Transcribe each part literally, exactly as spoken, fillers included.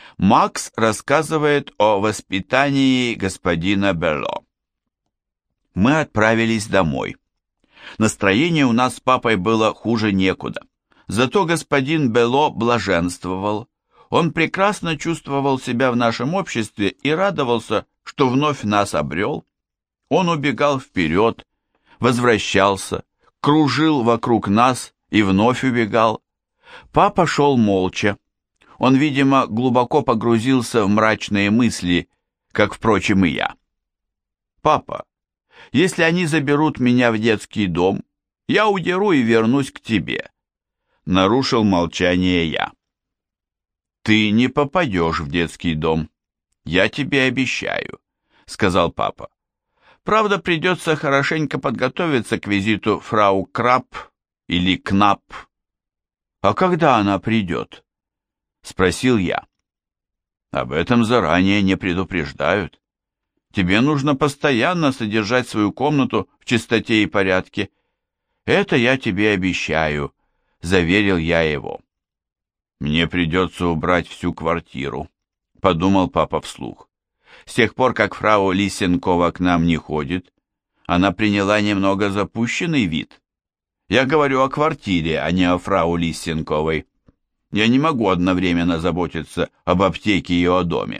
Макс рассказывает о воспитании господина Белло. Мы отправились домой. Настроение у нас с папой было хуже некуда. Зато господин Белло блаженствовал. Он прекрасно чувствовал себя в нашем обществе и радовался, что вновь нас обрел. Он убегал вперед, возвращался, кружил вокруг нас и вновь убегал. Папа шел молча. Он, видимо, глубоко погрузился в мрачные мысли, как, впрочем, и я. «Папа, если они заберут меня в детский дом, я удеру и вернусь к тебе», — нарушил молчание я. «Ты не попадешь в детский дом, я тебе обещаю», — сказал папа. «Правда, придется хорошенько подготовиться к визиту фрау Краб или Кнап». «А когда она придет?» — спросил я. «Об этом заранее не предупреждают. Тебе нужно постоянно содержать свою комнату в чистоте и порядке. Это я тебе обещаю», — заверил я его. «Мне придется убрать всю квартиру», — подумал папа вслух. «С тех пор, как фрау Лисенкова к нам не ходит, она приняла немного запущенный вид. Я говорю о квартире, а не о фрау Лисенковой. Я не могу одновременно заботиться об аптеке и о доме».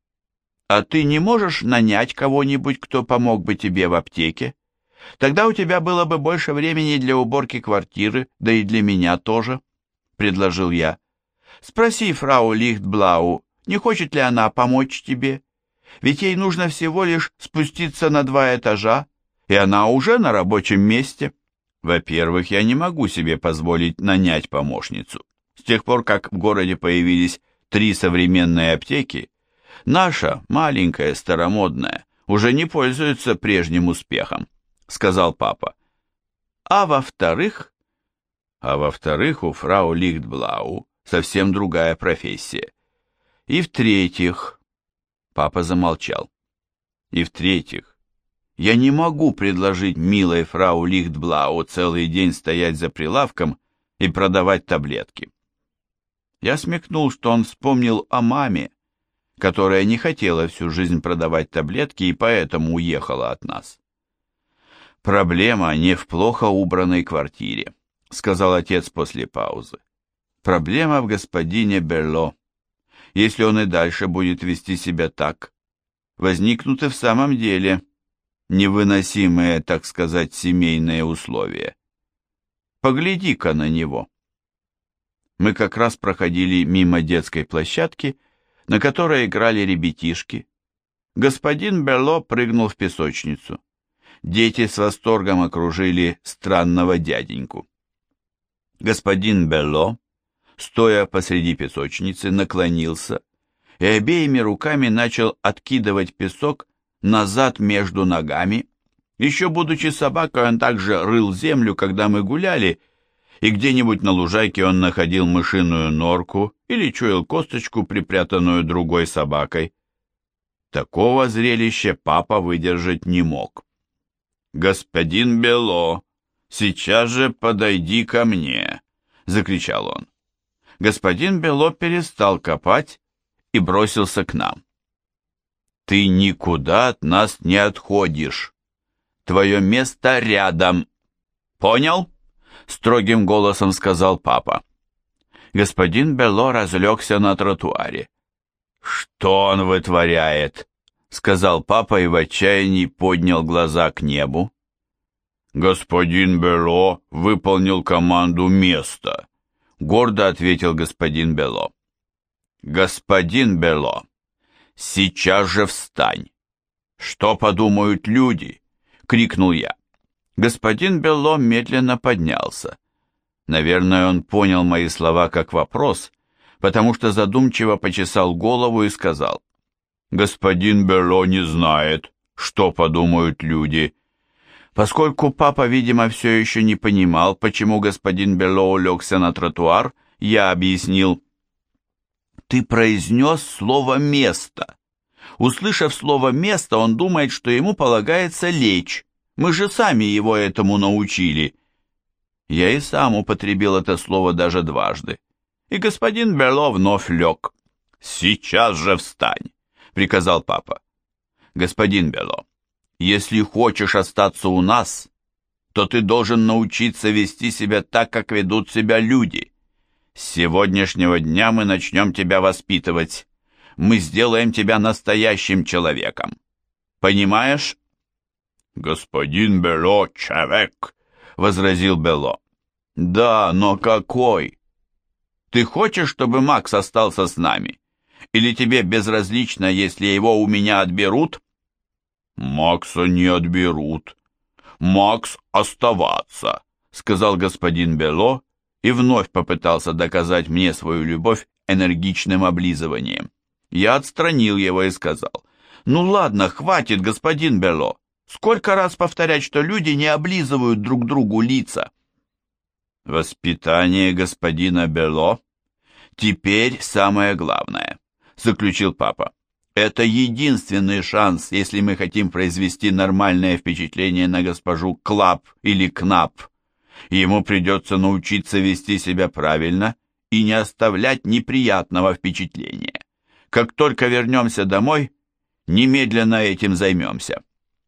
«А ты не можешь нанять кого-нибудь, кто помог бы тебе в аптеке? Тогда у тебя было бы больше времени для уборки квартиры, да и для меня тоже», — предложил я. «Спроси фрау Лихтблау, не хочет ли она помочь тебе? Ведь ей нужно всего лишь спуститься на два этажа, и она уже на рабочем месте». «Во-первых, я не могу себе позволить нанять помощницу. С тех пор, как в городе появились три современные аптеки, наша, маленькая, старомодная, уже не пользуется прежним успехом», — сказал папа. «А во-вторых...» «А во-вторых, у фрау Лихтблау совсем другая профессия. И в-третьих...» Папа замолчал. «И в-третьих, я не могу предложить милой фрау Лихтблау целый день стоять за прилавком и продавать таблетки». Я смекнул, что он вспомнил о маме, которая не хотела всю жизнь продавать таблетки и поэтому уехала от нас. «Проблема не в плохо убранной квартире», — сказал отец после паузы. «Проблема в господине Белло. Если он и дальше будет вести себя так, возникнут и в самом деле невыносимые, так сказать, семейные условия. Погляди-ка на него». Мы как раз проходили мимо детской площадки, на которой играли ребятишки. Господин Белло прыгнул в песочницу. Дети с восторгом окружили странного дяденьку. Господин Белло, стоя посреди песочницы, наклонился и обеими руками начал откидывать песок назад между ногами. Еще будучи собакой, он также рыл землю, когда мы гуляли, и где-нибудь на лужайке он находил мышиную норку или чуял косточку, припрятанную другой собакой. Такого зрелища папа выдержать не мог. «Господин Белло, сейчас же подойди ко мне!» — закричал он. Господин Белло перестал копать и бросился к нам. «Ты никуда от нас не отходишь. Твое место рядом. Понял?» — строгим голосом сказал папа. Господин Белло разлегся на тротуаре. «Что он вытворяет?» — сказал папа и в отчаянии поднял глаза к небу. «Господин Белло выполнил команду места», — гордо ответил господин Белло. «Господин Белло, сейчас же встань! Что подумают люди?» — крикнул я. Господин Белло медленно поднялся. Наверное, он понял мои слова как вопрос, потому что задумчиво почесал голову и сказал: «Господин Белло не знает, что подумают люди». Поскольку папа, видимо, все еще не понимал, почему господин Белло улегся на тротуар, я объяснил: «Ты произнес слово «место». Услышав слово «место», он думает, что ему полагается лечь. Мы же сами его этому научили». Я и сам употребил это слово даже дважды, и господин Белло вновь лег. «Сейчас же встань!» — приказал папа. «Господин Бело, если хочешь остаться у нас, то ты должен научиться вести себя так, как ведут себя люди. С сегодняшнего дня мы начнем тебя воспитывать. Мы сделаем тебя настоящим человеком. Понимаешь?» «Господин Бело — человек», — возразил Бело. «Да, но какой? Ты хочешь, чтобы Макс остался с нами? Или тебе безразлично, если его у меня отберут?» «Макса не отберут. Макс оставаться», — сказал господин Бело и вновь попытался доказать мне свою любовь энергичным облизыванием. Я отстранил его и сказал: «Ну ладно, хватит, господин Бело. Сколько раз повторять, что люди не облизывают друг другу лица?» «Воспитание господина Бело теперь самое главное», — заключил папа. «Это единственный шанс, если мы хотим произвести нормальное впечатление на госпожу Клап или Кнап. Ему придется научиться вести себя правильно и не оставлять неприятного впечатления. Как только вернемся домой, немедленно этим займемся».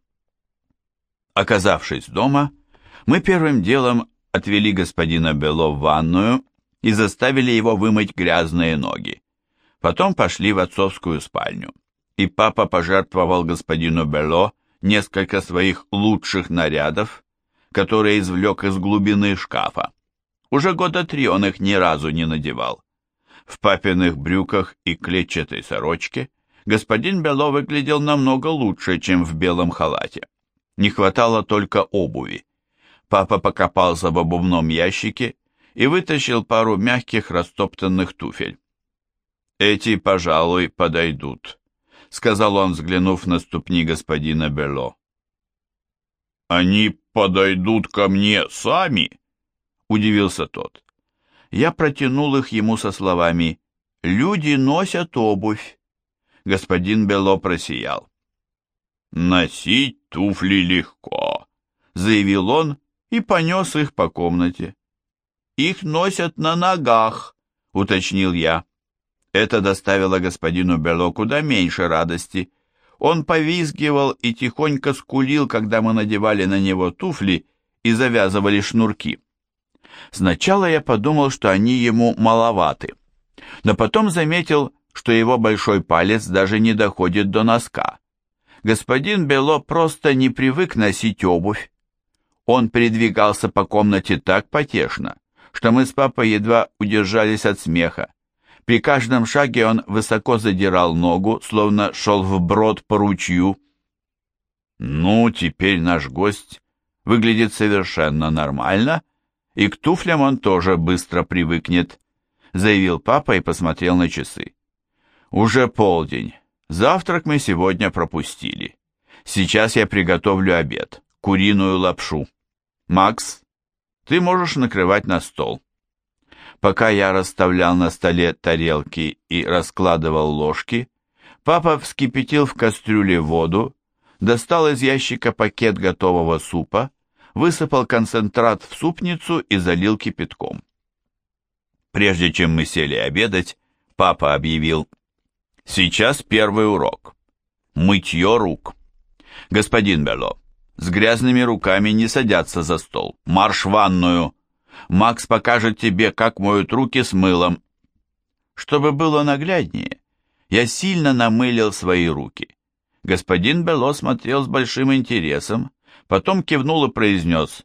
Оказавшись дома, мы первым делом отвели господина Бело в ванную и заставили его вымыть грязные ноги. Потом пошли в отцовскую спальню, и папа пожертвовал господину Бело несколько своих лучших нарядов, которые извлек из глубины шкафа. Уже года три он их ни разу не надевал. В папиных брюках и клетчатой сорочке господин Бело выглядел намного лучше, чем в белом халате. Не хватало только обуви. Папа покопался в обувном ящике и вытащил пару мягких растоптанных туфель. «Эти, пожалуй, подойдут», — сказал он, взглянув на ступни господина Бело. «Они подойдут ко мне сами?» — удивился тот. Я протянул их ему со словами: «Люди носят обувь». Господин Бело просиял. «Носить туфли легко», — заявил он и понес их по комнате. «Их носят на ногах», — уточнил я. Это доставило господину Бело куда меньше радости. Он повизгивал и тихонько скулил, когда мы надевали на него туфли и завязывали шнурки. Сначала я подумал, что они ему маловаты, но потом заметил, что его большой палец даже не доходит до носка. Господин Бело просто не привык носить обувь. Он передвигался по комнате так потешно, что мы с папой едва удержались от смеха. При каждом шаге он высоко задирал ногу, словно шел вброд по ручью. «Ну, теперь наш гость выглядит совершенно нормально, и к туфлям он тоже быстро привыкнет», — заявил папа и посмотрел на часы. «Уже полдень. Завтрак мы сегодня пропустили. Сейчас я приготовлю обед, куриную лапшу. Макс, ты можешь накрывать на стол». Пока я расставлял на столе тарелки и раскладывал ложки, папа вскипятил в кастрюле воду, достал из ящика пакет готового супа, высыпал концентрат в супницу и залил кипятком. Прежде чем мы сели обедать, папа объявил: «Сейчас первый урок. Мытье рук. Господин Бело, с грязными руками не садятся за стол. Марш в ванную. Макс покажет тебе, как моют руки с мылом». Чтобы было нагляднее, я сильно намылил свои руки. Господин Бело смотрел с большим интересом, потом кивнул и произнес: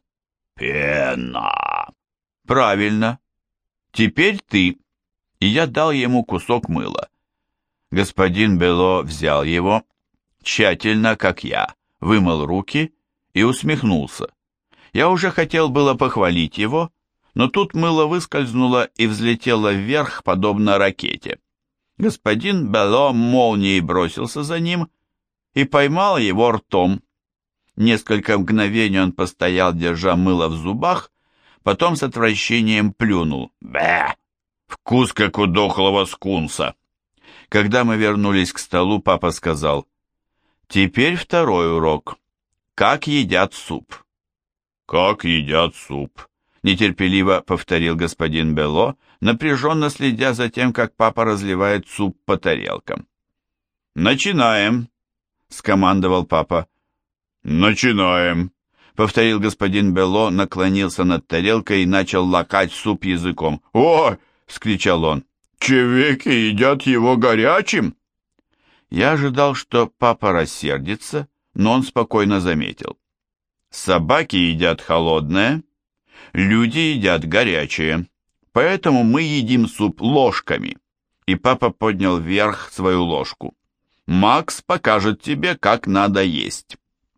«Пена». «Правильно. Теперь ты». И я дал ему кусок мыла. Господин Бело взял его, тщательно, как я, вымыл руки и усмехнулся. Я уже хотел было похвалить его, но тут мыло выскользнуло и взлетело вверх, подобно ракете. Господин Бело молнией бросился за ним и поймал его ртом. Несколько мгновений он постоял, держа мыло в зубах, потом с отвращением плюнул. «Бе! Вкус, как у дохлого скунса!» Когда мы вернулись к столу, папа сказал: «Теперь второй урок. Как едят суп?» «Как едят суп?» — нетерпеливо повторил господин Бело, напряженно следя за тем, как папа разливает суп по тарелкам. «Начинаем!» — скомандовал папа. «Начинаем!» — повторил господин Белло, наклонился над тарелкой и начал лакать суп языком. «О!» — вскричал он. «Чевеки едят его горячим!» Я ожидал, что папа рассердится, но он спокойно заметил. «Собаки едят холодное, люди едят горячее, поэтому мы едим суп ложками». И папа поднял вверх свою ложку. «Макс покажет тебе, как надо есть».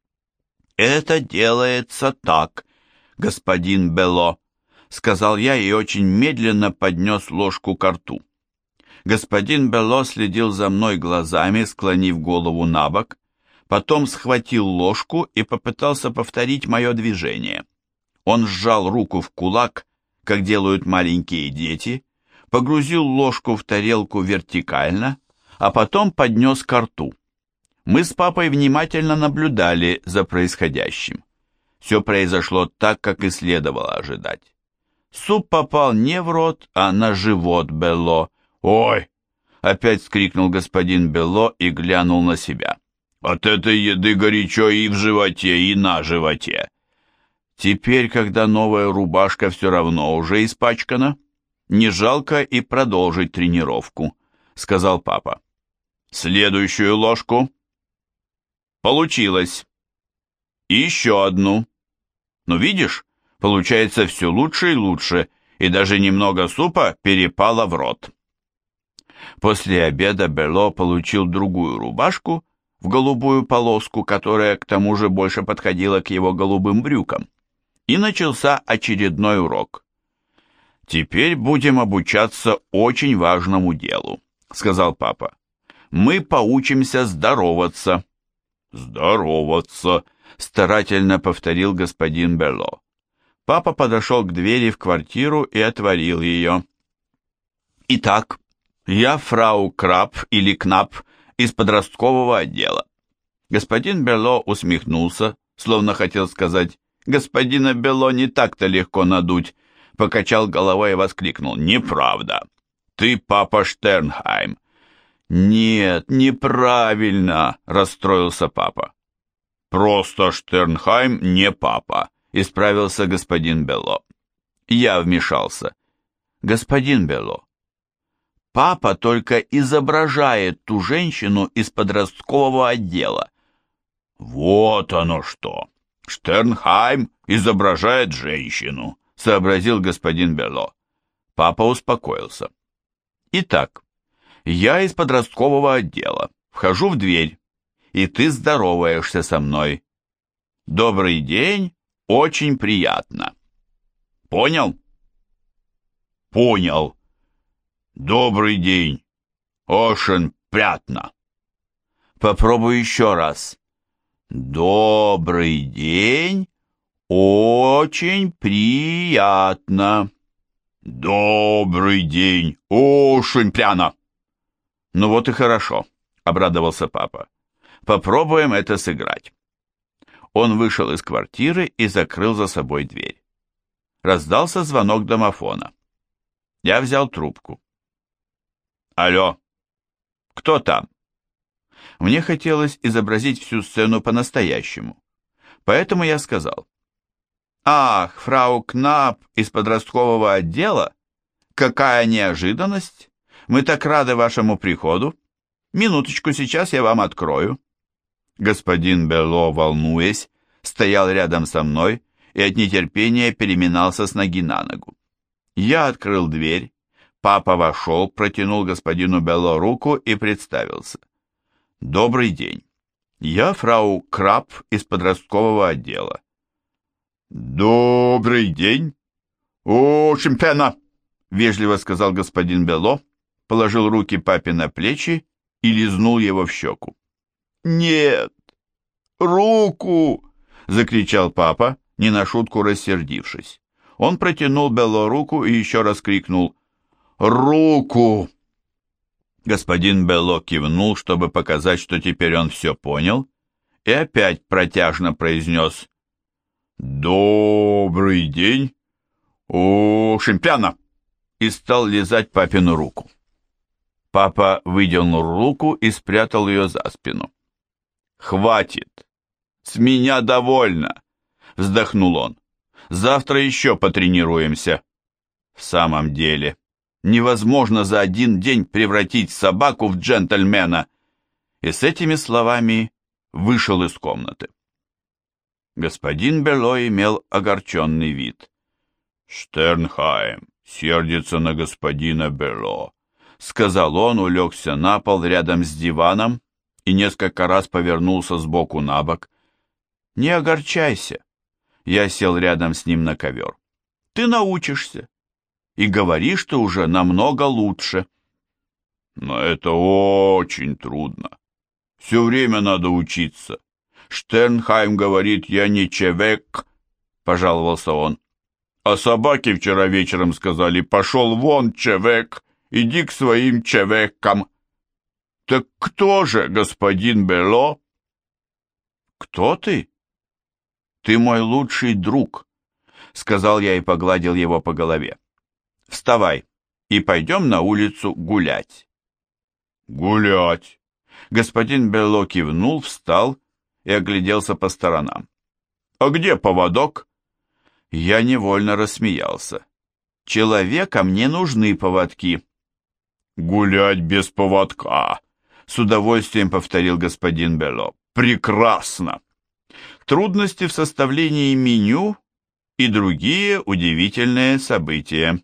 «Это делается так, господин Белло», — сказал я и очень медленно поднес ложку ко рту. Господин Белло следил за мной глазами, склонив голову на бок, потом схватил ложку и попытался повторить мое движение. Он сжал руку в кулак, как делают маленькие дети, погрузил ложку в тарелку вертикально, а потом поднес ко рту. Мы с папой внимательно наблюдали за происходящим. Все произошло так, как и следовало ожидать. Суп попал не в рот, а на живот Белло. «Ой!» — опять вскрикнул господин Белло и глянул на себя. «От этой еды горячо и в животе, и на животе!» Теперь, когда новая рубашка все равно уже испачкана, не жалко и продолжить тренировку, — сказал папа. «Следующую ложку». Получилось. И еще одну. Ну, видишь, получается все лучше и лучше, и даже немного супа перепало в рот. После обеда Белло получил другую рубашку в голубую полоску, которая к тому же больше подходила к его голубым брюкам, и начался очередной урок. «Теперь будем обучаться очень важному делу», — сказал папа. «Мы поучимся здороваться». «Здороваться», — старательно повторил господин Белло. Папа подошел к двери в квартиру и отворил ее. «Итак, я фрау Краб или Кнап из подросткового отдела». Господин Белло усмехнулся, словно хотел сказать: «Господина Белло не так-то легко надуть», покачал головой и воскликнул: «Неправда! Ты папа Штернхайм». «Нет, неправильно!» — расстроился папа. «Просто Штернхайм не папа», — исправился господин Белло. Я вмешался. «Господин Белло, папа только изображает ту женщину из подросткового отдела». «Вот оно что! Штернхайм изображает женщину», — сообразил господин Белло. Папа успокоился. «Итак, я из подросткового отдела, вхожу в дверь, и ты здороваешься со мной. Добрый день, очень приятно. Понял?» «Понял. Добрый день, очень приятно». Попробуй еще раз. Добрый день, очень приятно. Добрый день, очень пряно. «Ну вот и хорошо», — обрадовался папа. «Попробуем это сыграть». Он вышел из квартиры и закрыл за собой дверь. Раздался звонок домофона. Я взял трубку. «Алло, кто там?» Мне хотелось изобразить всю сцену по-настоящему, поэтому я сказал: «Ах, фрау Кнап из подросткового отдела? Какая неожиданность! Мы так рады вашему приходу. Минуточку, сейчас я вам открою». Господин Белло, волнуясь, стоял рядом со мной и от нетерпения переминался с ноги на ногу. Я открыл дверь, папа вошел, протянул господину Белло руку и представился. «Добрый день. Я фрау Краб из подросткового отдела». «Добрый день. Очень пена», — вежливо сказал господин Белло, положил руки папе на плечи и лизнул его в щеку. «Нет, руку!» — закричал папа, не на шутку рассердившись. Он протянул Белло руку и еще раз крикнул: «Руку!» Господин Белло кивнул, чтобы показать, что теперь он все понял, и опять протяжно произнес: «Добрый день, очень пьяно». и стал лизать папину руку. Папа выдернул руку и спрятал ее за спину. «Хватит! С меня довольно!» — вздохнул он. «Завтра еще потренируемся». В самом деле, невозможно за один день превратить собаку в джентльмена. И с этими словами вышел из комнаты. Господин Белло имел огорченный вид. «Штернхайм сердится на господина Белло», — сказал он, улегся на пол рядом с диваном и несколько раз повернулся сбоку на бок. «Не огорчайся». Я сел рядом с ним на ковер. «Ты научишься. И говори, что уже намного лучше». «Но это очень трудно. Все время надо учиться. Штернхайм говорит, я не человек», — пожаловался он. «А собаки вчера вечером сказали, пошел вон, человек, иди к своим человекам». «Так кто же, господин Белло?» «Кто ты?» «Ты мой лучший друг», — сказал я и погладил его по голове. «Вставай и пойдем на улицу гулять». «Гулять?» Господин Белло кивнул, встал и огляделся по сторонам. «А где поводок?» Я невольно рассмеялся. «Человекам не нужны поводки». «Гулять без поводка», — с удовольствием повторил господин Белло. «Прекрасно!» Трудности в составлении меню и другие удивительные события.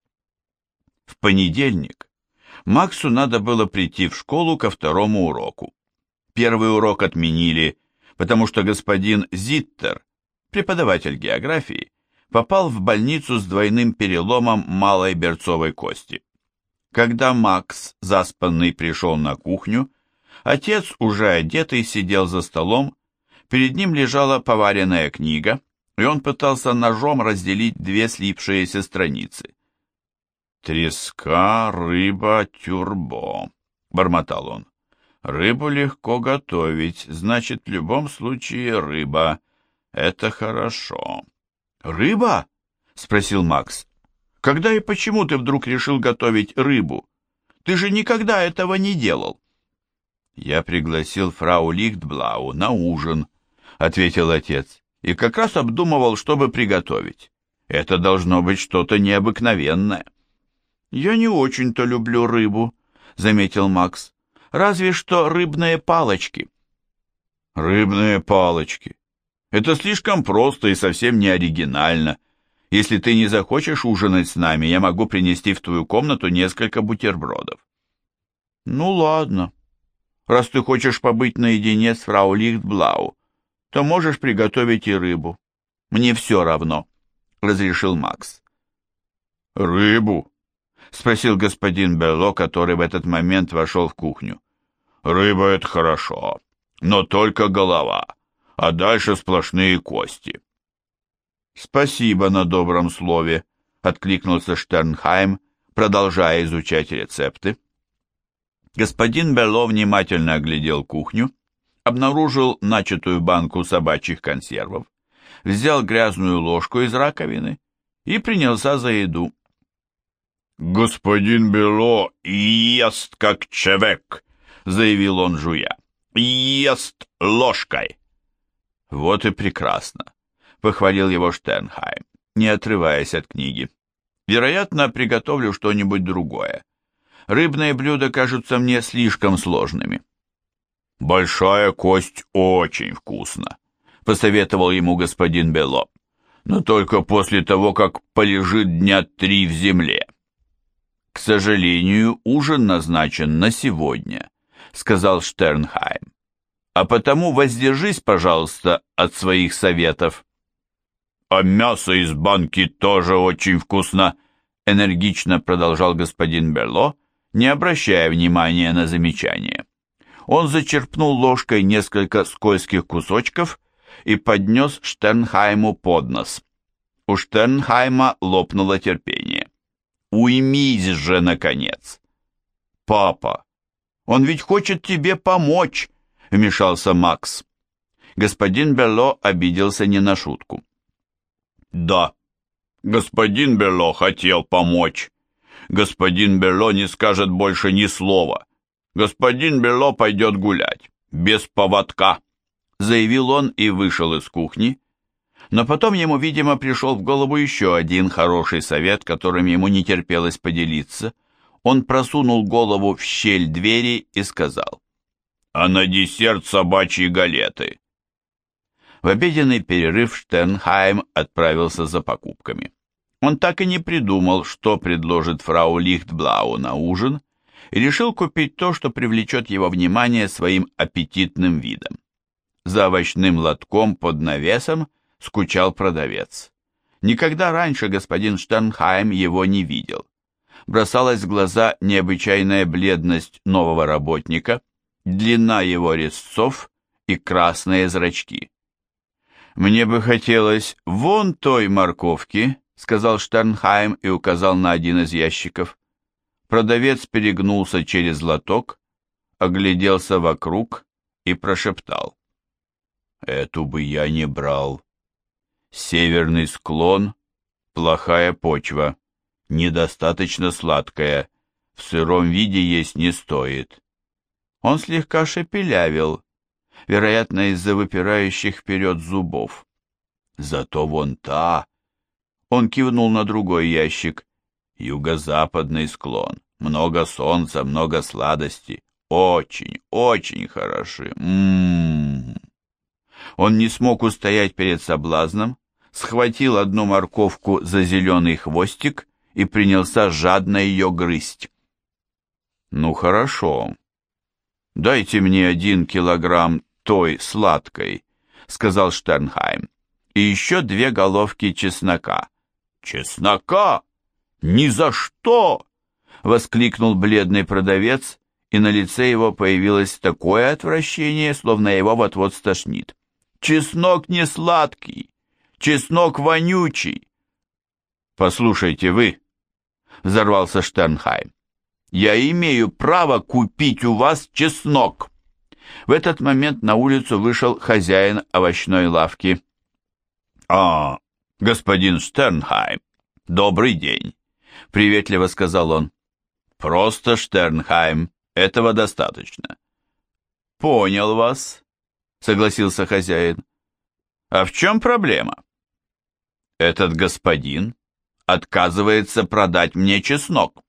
В понедельник Максу надо было прийти в школу ко второму уроку. Первый урок отменили, потому что господин Зиттер, преподаватель географии, попал в больницу с двойным переломом малой берцовой кости. Когда Макс, заспанный, пришел на кухню, отец, уже одетый, сидел за столом, перед ним лежала поваренная книга, и он пытался ножом разделить две слипшиеся страницы. «Треска, рыба, тюрбо», — бормотал он. «Рыбу легко готовить, значит, в любом случае рыба. Это хорошо». «Рыба?» — спросил Макс. «Когда и почему ты вдруг решил готовить рыбу? Ты же никогда этого не делал». «Я пригласил фрау Лихтблау на ужин», — ответил отец, «и как раз обдумывал, чтобы приготовить. Это должно быть что-то необыкновенное». «Я не очень-то люблю рыбу», — заметил Макс. «Разве что рыбные палочки». «Рыбные палочки. Это слишком просто и совсем не оригинально. Если ты не захочешь ужинать с нами, я могу принести в твою комнату несколько бутербродов». «Ну ладно. Раз ты хочешь побыть наедине с фрау Лихтблау, то можешь приготовить и рыбу. Мне все равно», — разрешил Макс. «Рыбу?» — спросил господин Белло, который в этот момент вошел в кухню. «Рыба — это хорошо, но только голова, а дальше сплошные кости». «Спасибо на добром слове», — откликнулся Штернхайм, продолжая изучать рецепты. Господин Белло внимательно оглядел кухню, обнаружил начатую банку собачьих консервов, взял грязную ложку из раковины и принялся за еду. «Господин Белло ест как человек», — заявил он, жуя. «Ест ложкой». «Вот и прекрасно», — похвалил его Штернхайм, не отрываясь от книги. «Вероятно, приготовлю что-нибудь другое. Рыбные блюда кажутся мне слишком сложными». «Большая кость очень вкусна», — посоветовал ему господин Белло, «но только после того, как полежит дня три в земле». «К сожалению, ужин назначен на сегодня», — сказал Штернхайм. «А потому воздержись, пожалуйста, от своих советов». «А мясо из банки тоже очень вкусно», — энергично продолжал господин Белло, не обращая внимания на замечание. Он зачерпнул ложкой несколько скользких кусочков и поднес Штернхайму под нос. У Штернхайма лопнуло терпение. «Уймись же, наконец!» «Папа, он ведь хочет тебе помочь!» — вмешался Макс. Господин Белло обиделся не на шутку. «Да, господин Белло хотел помочь», Господин Берло не скажет больше ни слова. Господин Берло пойдет гулять, без поводка», — заявил он и вышел из кухни. Но потом ему, видимо, пришел в голову еще один хороший совет, которым ему не терпелось поделиться. Он просунул голову в щель двери и сказал: «А на десерт собачьи галеты». В обеденный перерыв Штернхайм отправился за покупками. Он так и не придумал, что предложит фрау Лихтблау на ужин, и решил купить то, что привлечет его внимание своим аппетитным видом. За овощным лотком под навесом скучал продавец. Никогда раньше господин Штернхайм его не видел. Бросалась в глаза необычайная бледность нового работника, длина его резцов и красные зрачки. «Мне бы хотелось вон той морковки», — сказал Штернхайм и указал на один из ящиков. Продавец перегнулся через лоток, огляделся вокруг и прошептал: «Эту бы я не брал. Северный склон, плохая почва, недостаточно сладкая, в сыром виде есть не стоит». Он слегка шепелявил, вероятно, из-за выпирающих вперед зубов. «Зато вон та...» Он кивнул на другой ящик. «Юго-западный склон, много солнца, много сладости, очень, очень хороши. М-м-м». Он не смог устоять перед соблазном, схватил одну морковку за зеленый хвостик и принялся жадно ее грызть. «Ну хорошо, дайте мне один килограмм той сладкой», — сказал Штернхайм, — «и еще две головки чеснока». «Чеснока? Ни за что!» — воскликнул бледный продавец, и на лице его появилось такое отвращение, словно его вот-вот стошнит. «Чеснок не сладкий, чеснок вонючий». «Послушайте вы», — взорвался Штернхайм, — «я имею право купить у вас чеснок». В этот момент на улицу вышел хозяин овощной лавки. «А, господин Штернхайм, добрый день», — приветливо сказал он. «Просто Штернхайм, этого достаточно». «Понял вас», — согласился хозяин. «А в чем проблема?» «Этот господин отказывается продать мне чеснок».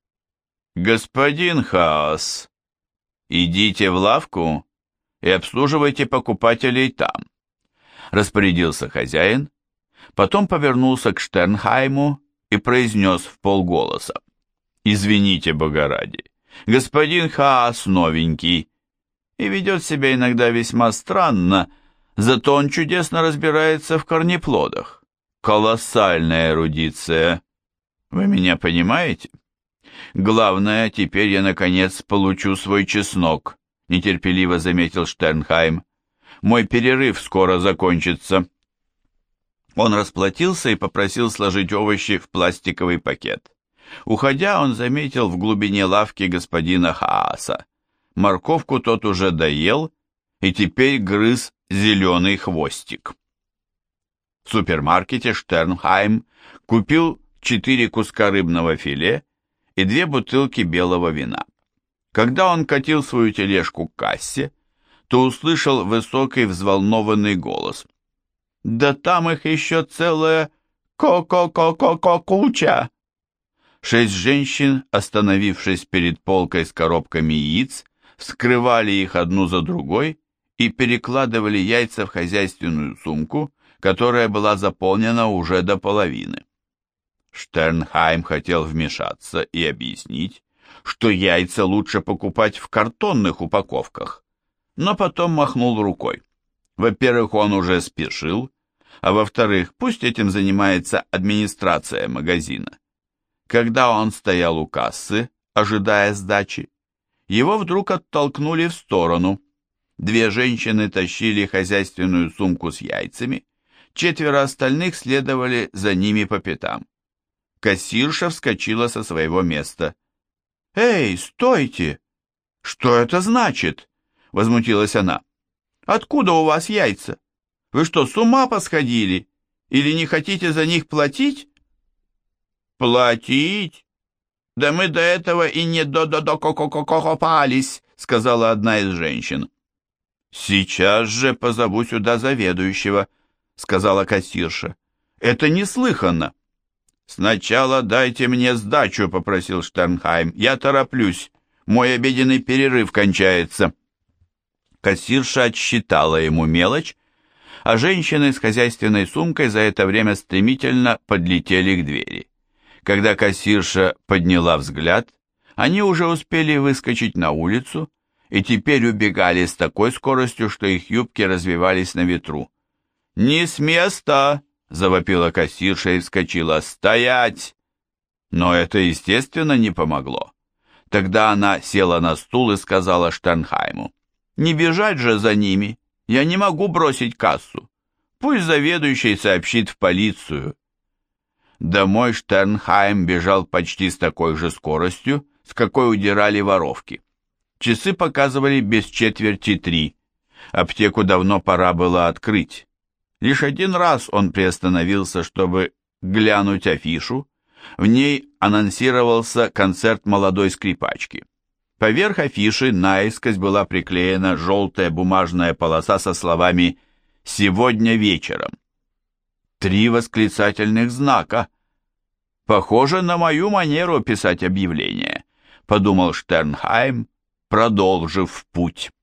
«Господин Хаас, идите в лавку и обслуживайте покупателей там», — распорядился хозяин, потом повернулся к Штернхайму и произнес вполголоса: «Извините, бога ради, господин Хаас новенький и ведет себя иногда весьма странно, зато он чудесно разбирается в корнеплодах. Колоссальная эрудиция. Вы меня понимаете? Главное, теперь я, наконец, получу свой чеснок», — нетерпеливо заметил Штернхайм. «Мой перерыв скоро закончится». Он расплатился и попросил сложить овощи в пластиковый пакет. Уходя, он заметил в глубине лавки господина Хааса. Морковку тот уже доел и теперь грыз зеленый хвостик. В супермаркете Штернхайм купил четыре куска рыбного филе и две бутылки белого вина. Когда он катил свою тележку к кассе, то услышал высокий взволнованный голос. «Да там их еще целая ко-ко-ко-ко-ко-куча!» Шесть женщин, остановившись перед полкой с коробками яиц, вскрывали их одну за другой и перекладывали яйца в хозяйственную сумку, которая была заполнена уже до половины. Штернхайм хотел вмешаться и объяснить, что яйца лучше покупать в картонных упаковках, но потом махнул рукой. Во-первых, он уже спешил, а во-вторых, пусть этим занимается администрация магазина. Когда он стоял у кассы, ожидая сдачи, его вдруг оттолкнули в сторону. Две женщины тащили хозяйственную сумку с яйцами, четверо остальных следовали за ними по пятам. Кассирша вскочила со своего места. «Эй, стойте! Что это значит?» — возмутилась она. «Откуда у вас яйца? Вы что, с ума посходили? Или не хотите за них платить?» «Платить? «Да мы до этого и не до-до-до-ко-ко-ко-копались», — сказала одна из женщин. «Сейчас же позову сюда заведующего», — сказала кассирша. «Это неслыханно». «Сначала дайте мне сдачу», — попросил Штернхайм. «Я тороплюсь. Мой обеденный перерыв кончается». Кассирша отсчитала ему мелочь, а женщины с хозяйственной сумкой за это время стремительно подлетели к двери. Когда кассирша подняла взгляд, они уже успели выскочить на улицу и теперь убегали с такой скоростью, что их юбки развивались на ветру. «Не с места!» — завопила кассирша и вскочила. «Стоять!» Но это, естественно, не помогло. Тогда она села на стул и сказала Штернхайму: «Не бежать же за ними! Я не могу бросить кассу! Пусть заведующий сообщит в полицию!» Домой Штернхайм бежал почти с такой же скоростью, с какой удирали воровки. Часы показывали без четверти три. Аптеку давно пора было открыть. Лишь один раз он приостановился, чтобы глянуть афишу. В ней анонсировался концерт молодой скрипачки. Поверх афиши наискось была приклеена желтая бумажная полоса со словами «Сегодня вечером». Три восклицательных знака. Похоже на мою манеру писать объявления, подумал Штернхайм, продолжив путь.